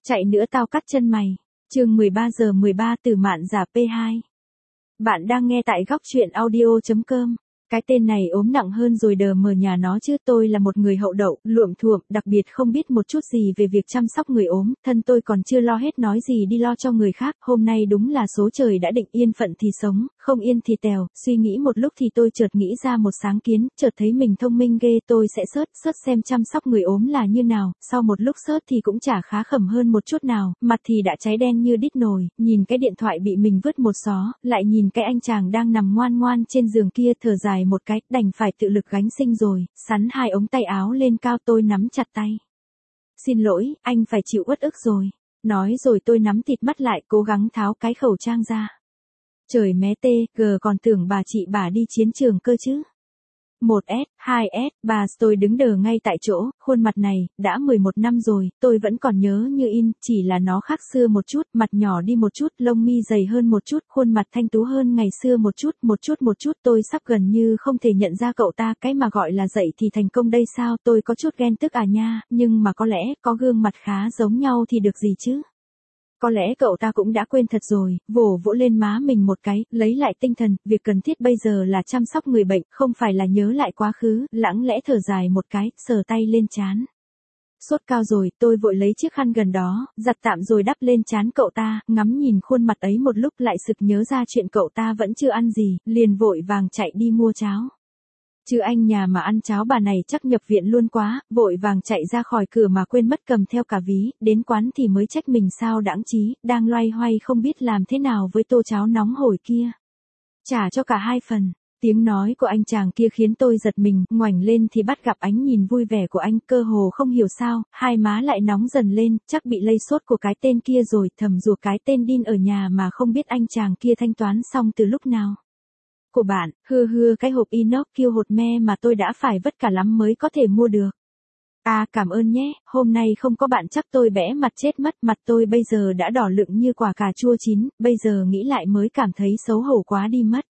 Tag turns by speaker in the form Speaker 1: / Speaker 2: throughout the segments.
Speaker 1: Chạy nữa tao cắt chân mày. Chương 13 giờ 13 từ Mạn Giả P2. Bạn đang nghe tại góc truyện audio.com. Cái tên này ốm nặng hơn rồi đờ mờ nhà nó chứ. Tôi là một người hậu đậu, luộm thuộm, đặc biệt không biết một chút gì về việc chăm sóc người ốm, thân tôi còn chưa lo hết nói gì đi lo cho người khác. Hôm nay đúng là số trời đã định, yên phận thì sống, không yên thì tèo. Suy nghĩ một lúc thì tôi chợt nghĩ ra một sáng kiến, chợt thấy mình thông minh ghê. Tôi sẽ search xem chăm sóc người ốm là như nào. Sau một lúc search thì cũng chả khá khẩm hơn một chút nào, mặt thì đã cháy đen như đít nồi, nhìn cái điện thoại bị mình vứt một xó, lại nhìn cái anh chàng đang nằm ngoan ngoan trên giường kia, thở dài một cái, đành phải tự lực gánh sinh rồi. Sắn hai ống tay áo lên cao, tôi nắm chặt tay. Xin lỗi, anh phải chịu uất ức rồi. Nói rồi tôi nắm thịt mắt lại, cố gắng tháo cái khẩu trang ra. Trời mé tê, còn tưởng bà đi chiến trường cơ chứ. 1S, 2S, 3S, tôi đứng đờ ngay tại chỗ, khuôn mặt này, đã 11 năm rồi, tôi vẫn còn nhớ như in, chỉ là nó khác xưa một chút, mặt nhỏ đi một chút, lông mi dày hơn một chút, khuôn mặt thanh tú hơn ngày xưa một chút, tôi sắp gần như không thể nhận ra cậu ta, cái mà gọi là dậy thì thành công đây sao, tôi có chút ghen tức à nha, nhưng mà có lẽ, có gương mặt khá giống nhau thì được gì chứ. Có lẽ cậu ta cũng đã quên thật rồi, vỗ lên má mình một cái, lấy lại tinh thần, việc cần thiết bây giờ là chăm sóc người bệnh, không phải là nhớ lại quá khứ, lặng lẽ thở dài một cái, sờ tay lên trán. Sốt cao rồi, tôi vội lấy chiếc khăn gần đó, giặt tạm rồi đắp lên trán cậu ta, ngắm nhìn khuôn mặt ấy một lúc lại sực nhớ ra chuyện cậu ta vẫn chưa ăn gì, liền vội vàng chạy đi mua cháo. Chứ anh nhà mà ăn cháo bà này chắc nhập viện luôn quá, vội vàng chạy ra khỏi cửa mà quên mất cầm theo cả ví, đến quán thì mới trách mình sao đãng trí, đang loay hoay không biết làm thế nào với tô cháo nóng hổi kia. Trả cho cả hai phần. Tiếng nói của anh chàng kia khiến tôi giật mình, ngoảnh lên thì bắt gặp ánh nhìn vui vẻ của anh, cơ hồ không hiểu sao, hai má lại nóng dần lên, chắc bị lây sốt của cái tên kia rồi, thầm rủa cái tên Đin ở nhà mà không biết anh chàng kia thanh toán xong từ lúc nào. Của bạn, cái hộp inox kêu hột me mà tôi đã phải vất cả lắm mới có thể mua được. À, cảm ơn nhé, hôm nay không có bạn chắc tôi bẽ mặt chết mất, mặt tôi bây giờ đã đỏ lựng như quả cà chua chín, bây giờ nghĩ lại mới cảm thấy xấu hổ quá đi mất.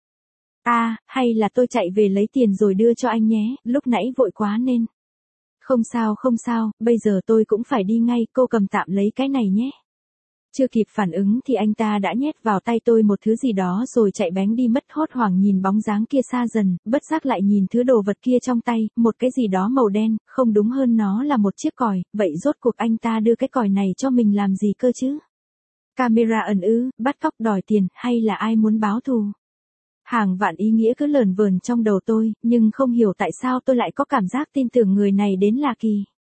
Speaker 1: À, hay là tôi chạy về lấy tiền rồi đưa cho anh nhé, lúc nãy vội quá nên. Không sao, bây giờ tôi cũng phải đi ngay, cô cầm tạm lấy cái này nhé. Chưa kịp phản ứng thì anh ta đã nhét vào tay tôi một thứ gì đó rồi chạy bánh đi mất, hốt hoảng nhìn bóng dáng kia xa dần, bất giác lại nhìn thứ đồ vật kia trong tay, một cái gì đó màu đen, không đúng hơn nó là một chiếc còi, vậy rốt cuộc anh ta đưa cái còi này cho mình làm gì cơ chứ? Camera ẩn ư, bắt cóc đòi tiền, hay là ai muốn báo thù? Hàng vạn ý nghĩa cứ lờn vờn trong đầu tôi, nhưng không hiểu tại sao tôi lại có cảm giác tin tưởng người này đến lạ kỳ.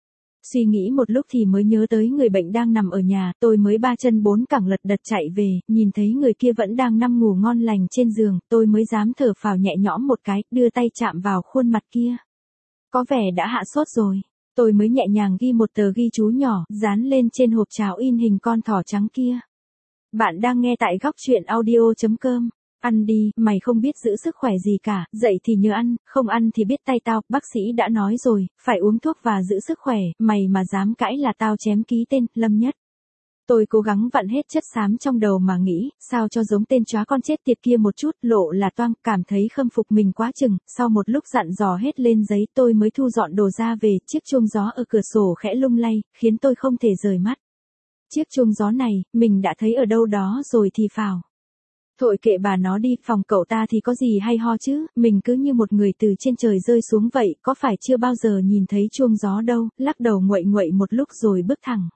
Speaker 1: Suy nghĩ một lúc thì mới nhớ tới người bệnh đang nằm ở nhà, tôi mới ba chân bốn cẳng lật đật chạy về, nhìn thấy người kia vẫn đang nằm ngủ ngon lành trên giường, tôi mới dám thở phào nhẹ nhõm một cái, đưa tay chạm vào khuôn mặt kia. Có vẻ đã hạ sốt rồi, tôi mới nhẹ nhàng ghi một tờ ghi chú nhỏ, dán lên trên hộp cháo in hình con thỏ trắng kia. Bạn đang nghe tại góc truyện audio.com. Ăn đi, mày không biết giữ sức khỏe gì cả, dậy thì nhớ ăn, không ăn thì biết tay tao, bác sĩ đã nói rồi, phải uống thuốc và giữ sức khỏe, mày mà dám cãi là tao chém ký tên, Lâm Nhất. Tôi cố gắng vặn hết chất xám trong đầu mà nghĩ, sao cho giống tên chó con chết tiệt kia một chút, lộ là toang, cảm thấy khâm phục mình quá chừng, sau một lúc dặn dò hết lên giấy tôi mới thu dọn đồ ra về, chiếc chuông gió ở cửa sổ khẽ lung lay, khiến tôi không thể rời mắt. Chiếc chuông gió này, mình đã thấy ở đâu đó rồi thì phào. Thôi kệ bà nó đi, phòng cậu ta thì có gì hay ho chứ, mình cứ như một người từ trên trời rơi xuống vậy, có phải chưa bao giờ nhìn thấy chuông gió đâu, lắc đầu nguậy một lúc rồi bước thẳng.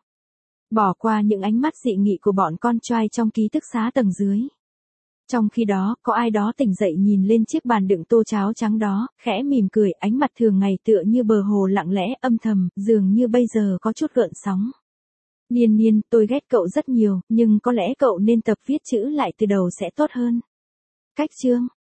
Speaker 1: Bỏ qua những ánh mắt dị nghị của bọn con trai trong ký túc xá tầng dưới. Trong khi đó, có ai đó tỉnh dậy nhìn lên chiếc bàn đựng tô cháo trắng đó, khẽ mỉm cười, ánh mặt thường ngày tựa như bờ hồ lặng lẽ âm thầm, dường như bây giờ có chút gợn sóng. Niên, tôi ghét cậu rất nhiều, nhưng có lẽ cậu nên tập viết chữ lại từ đầu sẽ tốt hơn. Cách chương